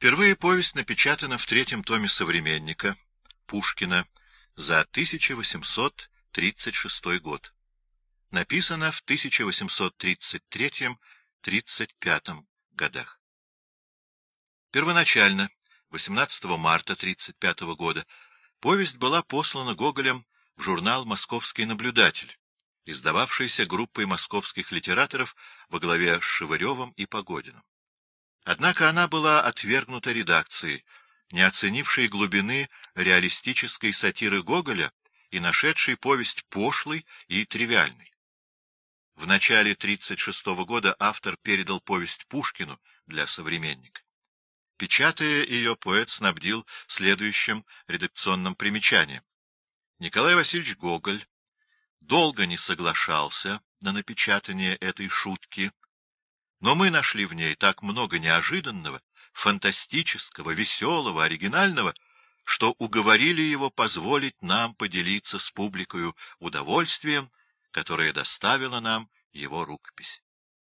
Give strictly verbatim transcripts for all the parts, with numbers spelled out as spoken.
Впервые повесть напечатана в третьем томе «Современника» Пушкина за тысяча восемьсот тридцать шестой год. Написана в тысяча восемьсот тридцать третьем — тридцать пятом годах. Первоначально, восемнадцатого марта тридцать пятого года, повесть была послана Гоголем в журнал «Московский наблюдатель», издававшийся группой московских литераторов во главе с Шевыревым и Погодиным. Однако она была отвергнута редакцией, не оценившей глубины реалистической сатиры Гоголя и нашедшей повесть пошлой и тривиальной. В начале тридцать шестого года автор передал повесть Пушкину для «Современника». Печатая ее, поэт снабдил следующим редакционным примечанием. Николай Васильевич Гоголь долго не соглашался на напечатание этой шутки, но мы нашли в ней так много неожиданного, фантастического, веселого, оригинального, что уговорили его позволить нам поделиться с публикою удовольствием, которое доставила нам его рукопись.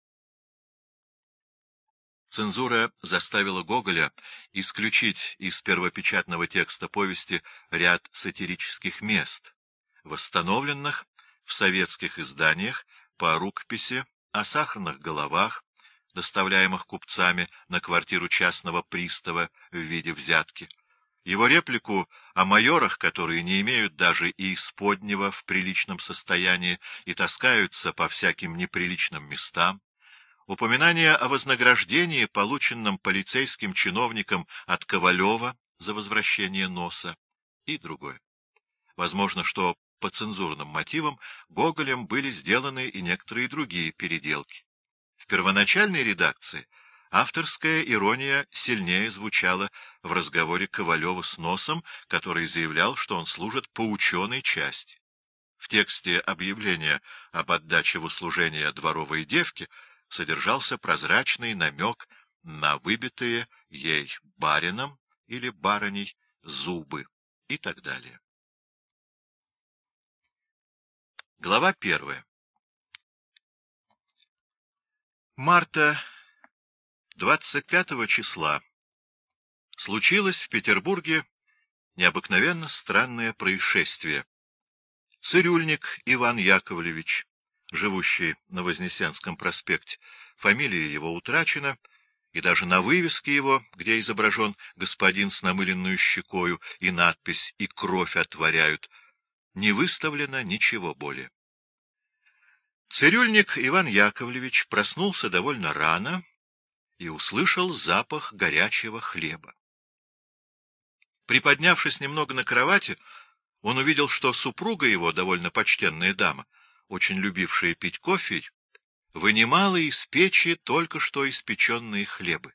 Цензура заставила Гоголя исключить из первопечатного текста повести ряд сатирических мест, восстановленных в советских изданиях по рукописи о сахарных головах, доставляемых купцами на квартиру частного пристава в виде взятки, его реплику о майорах, которые не имеют даже и исподнего в приличном состоянии и таскаются по всяким неприличным местам, упоминание о вознаграждении, полученном полицейским чиновникам от Ковалева за возвращение носа и другое. Возможно, что по цензурным мотивам Гоголем были сделаны и некоторые другие переделки. В первоначальной редакции авторская ирония сильнее звучала в разговоре Ковалева с Носом, который заявлял, что он служит по ученой части. В тексте объявления об отдаче в услужение дворовой девки содержался прозрачный намек на выбитые ей барином или барыней зубы и так далее. Глава первая. Марта двадцать пятого числа случилось в Петербурге необыкновенно странное происшествие. Цирюльник Иван Яковлевич, живущий на Вознесенском проспекте, фамилия его утрачена, и даже на вывеске его, где изображен господин с намыленную щекою и надпись «И кровь отворяют», не выставлено ничего более. Цирюльник Иван Яковлевич проснулся довольно рано и услышал запах горячего хлеба. Приподнявшись немного на кровати, он увидел, что супруга его, довольно почтенная дама, очень любившая пить кофе, вынимала из печи только что испеченные хлебы.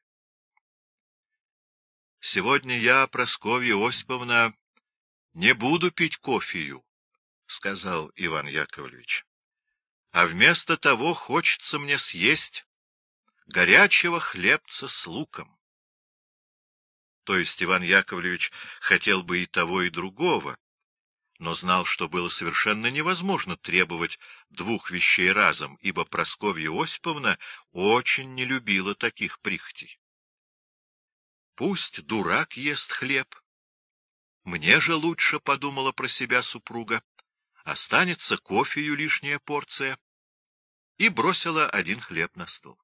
— Сегодня я, Прасковья Осиповна, не буду пить кофею, — сказал Иван Яковлевич, — а вместо того хочется мне съесть горячего хлебца с луком. То есть Иван Яковлевич хотел бы и того, и другого, но знал, что было совершенно невозможно требовать двух вещей разом, ибо Прасковья Осиповна очень не любила таких прихотей. Пусть дурак ест хлеб. Мне же лучше, — подумала про себя супруга, — останется кофею лишняя порция, и бросила один хлеб на стол.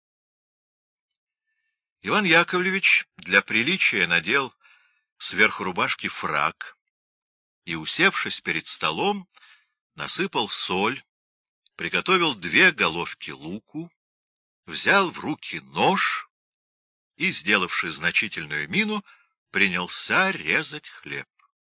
Иван Яковлевич для приличия надел сверху рубашки фрак и, усевшись перед столом, насыпал соль, приготовил две головки луку, взял в руки нож и, сделавши значительную мину, принялся резать хлеб.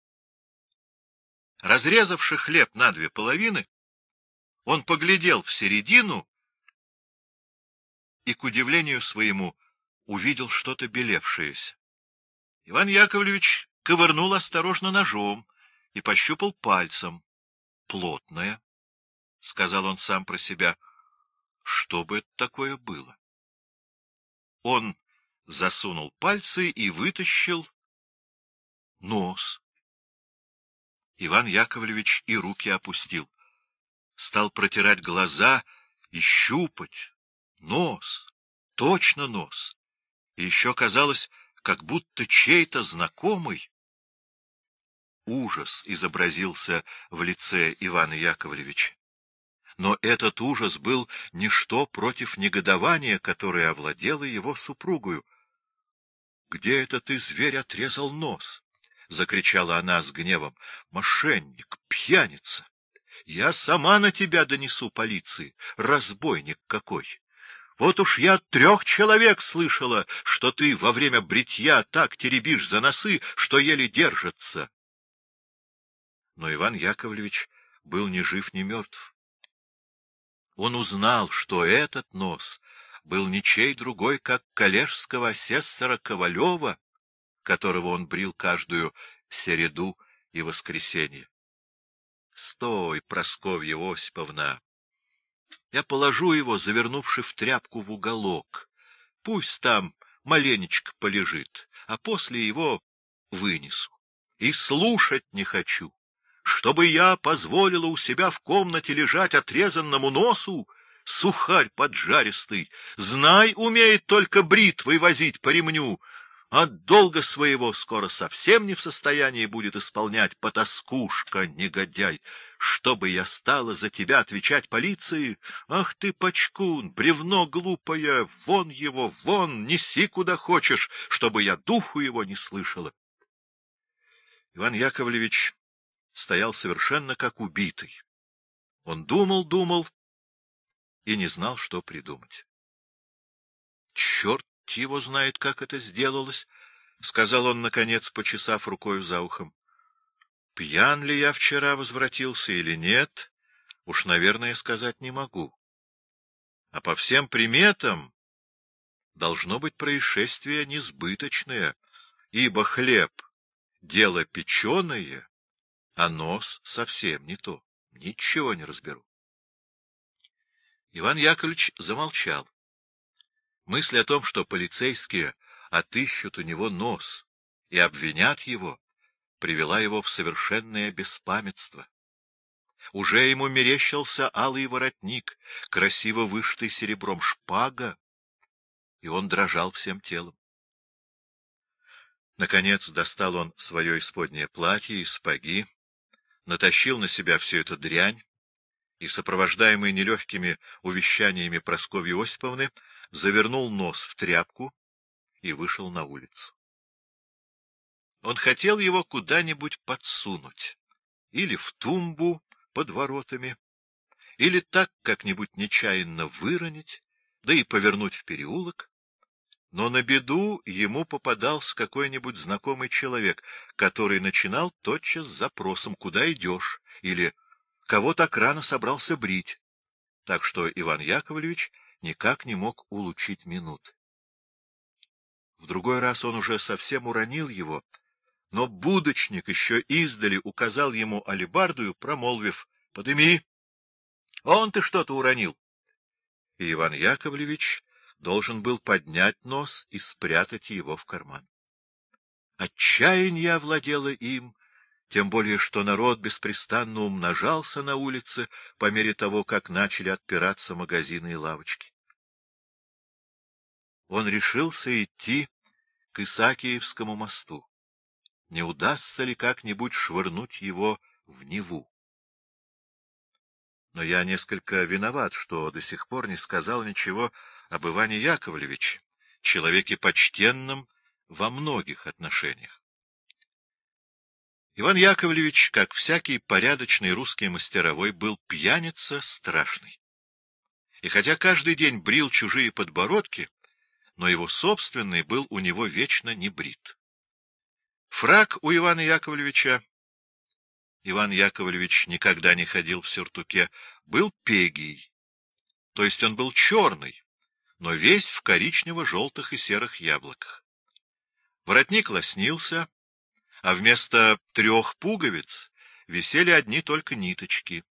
Разрезавши хлеб на две половины, он поглядел в середину и, к удивлению своему, увидел что-то белевшееся. Иван Яковлевич ковырнул осторожно ножом и пощупал пальцем. — Плотное, — сказал он сам про себя. — Что бы это такое было? Он засунул пальцы и вытащил нос. Иван Яковлевич и руки опустил. Стал протирать глаза и щупать. Нос, точно нос. И еще, казалось, как будто чей-то знакомый. Ужас изобразился в лице Ивана Яковлевича. Но этот ужас был ничто против негодования, которое овладело его супругою. — Где это ты, зверь, отрезал нос? — закричала она с гневом. — Мошенник, пьяница! Я сама на тебя донесу полиции, разбойник какой! Вот уж я от трех человек слышала, что ты во время бритья так теребишь за носы, что еле держатся. Но Иван Яковлевич был ни жив, ни мертв. Он узнал, что этот нос был ничей другой, как коллежского асессора Ковалева, которого он брил каждую середу и воскресенье. — Стой, Прасковья Осиповна! Я положу его, завернувши в тряпку, в уголок. Пусть там маленечко полежит, а после его вынесу. И слушать не хочу, чтобы я позволила у себя в комнате лежать отрезанному носу, сухарь поджаристый, знай, умеет только бритвой возить по ремню, а долга своего скоро совсем не в состоянии будет исполнять, потаскушка, негодяй. Чтобы я стала за тебя отвечать полиции? Ах ты, пачкун, бревно глупое, вон его, вон, неси куда хочешь, чтобы я духу его не слышала. Иван Яковлевич стоял совершенно как убитый. Он думал, думал и не знал, что придумать. — Черт его знает, как это сделалось, — сказал он, наконец, почесав рукою за ухом. — Пьян ли я вчера возвратился или нет, уж, наверное, сказать не могу. А по всем приметам должно быть происшествие несбыточное, ибо хлеб — дело печеное, а нос совсем не то. Ничего не разберу. Иван Яковлевич замолчал. Мысль о том, что полицейские отыщут у него нос и обвинят его, привела его в совершенное беспамятство. Уже ему мерещился алый воротник, красиво вышитый серебром шпага, и он дрожал всем телом. Наконец достал он свое исподнее платье и сапоги, натащил на себя всю эту дрянь и, сопровождаемый нелегкими увещаниями Прасковьи Осиповны, завернул нос в тряпку и вышел на улицу. Он хотел его куда-нибудь подсунуть, или в тумбу под воротами, или так как-нибудь нечаянно выронить, да и повернуть в переулок. Но на беду ему попадался какой-нибудь знакомый человек, который начинал тотчас с запросом «Куда идешь?» или «Кого так рано собрался брить?», так что Иван Яковлевич никак не мог улучшить минут. В другой раз он уже совсем уронил его, но будочник еще издали указал ему алебардою, промолвив: «Подыми! Он ты что-то уронил!» И Иван Яковлевич должен был поднять нос и спрятать его в карман. Отчаяние овладело им, тем более что народ беспрестанно умножался на улице по мере того, как начали отпираться магазины и лавочки. Он решился идти к Исаакиевскому мосту. Не удастся ли как-нибудь швырнуть его в Неву? Но я несколько виноват, что до сих пор не сказал ничего об Иване Яковлевиче, человеке почтенном во многих отношениях. Иван Яковлевич, как всякий порядочный русский мастеровой, был пьяница страшный. И хотя каждый день брил чужие подбородки, но его собственный был у него вечно не брит. Фрак у Ивана Яковлевича, Иван Яковлевич никогда не ходил в сюртуке, был пегий, то есть он был черный, но весь в коричнево-желтых и серых яблоках. Воротник лоснился, а вместо трех пуговиц висели одни только ниточки.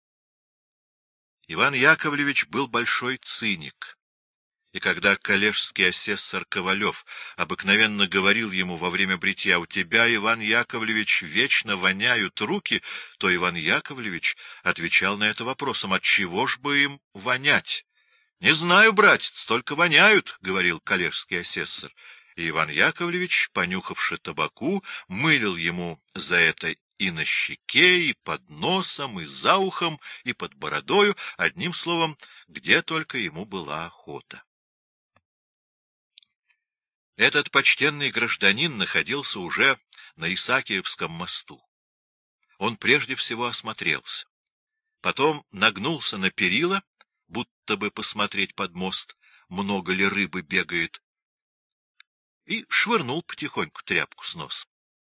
Иван Яковлевич был большой циник, и когда коллежский асессор Ковалев обыкновенно говорил ему во время бритья: «У тебя, Иван Яковлевич, вечно воняют руки», то Иван Яковлевич отвечал на это вопросом: «Отчего ж бы им вонять?» — «Не знаю, братец, только воняют», — говорил коллежский асессор. И Иван Яковлевич, понюхавши табаку, мылил ему за это и на щеке, и под носом, и за ухом, и под бородою, одним словом, где только ему была охота. Этот почтенный гражданин находился уже на Исаакиевском мосту. Он прежде всего осмотрелся. Потом нагнулся на перила, будто бы посмотреть под мост, много ли рыбы бегает, и швырнул потихоньку тряпку с носа.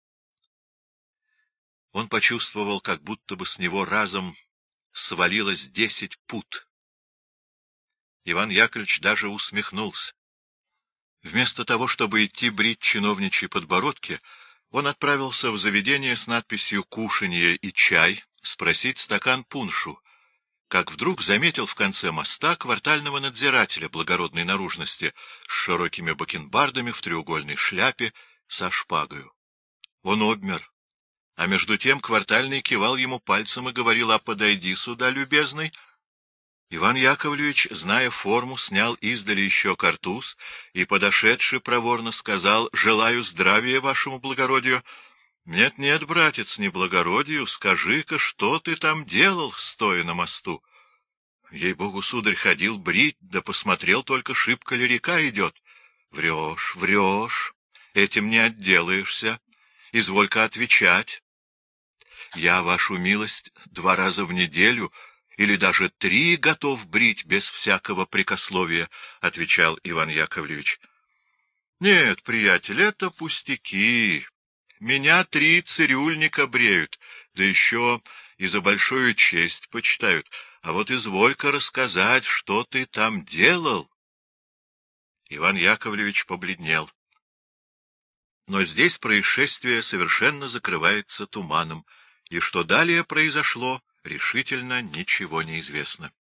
Он почувствовал, как будто бы с него разом свалилось десять пуд. Иван Яковлевич даже усмехнулся. Вместо того, чтобы идти брить чиновничьи подбородки, он отправился в заведение с надписью «Кушанье и чай» спросить стакан пуншу, как вдруг заметил в конце моста квартального надзирателя благородной наружности с широкими бакенбардами в треугольной шляпе со шпагою. Он обмер, а между тем квартальный кивал ему пальцем и говорил: «А подойди сюда, любезный». Иван Яковлевич, зная форму, снял издали еще картуз и, подошедший, проворно сказал: «Желаю здравия вашему благородию». «Нет, нет, братец, не благородию, скажи-ка, что ты там делал, стоя на мосту?» «Ей-богу, сударь, ходил брить, да посмотрел только, шибко ли река идет». «Врешь, врешь, этим не отделаешься, изволь-ка отвечать». «Я, вашу милость, два раза в неделю или даже три готов брить без всякого прикословия», — отвечал Иван Яковлевич. «Нет, приятель, это пустяки. Меня три цирюльника бреют, да еще и за большую честь почитают. А вот изволь-ка рассказать, что ты там делал». Иван Яковлевич побледнел. Но здесь происшествие совершенно закрывается туманом, и что далее произошло, решительно ничего не известно.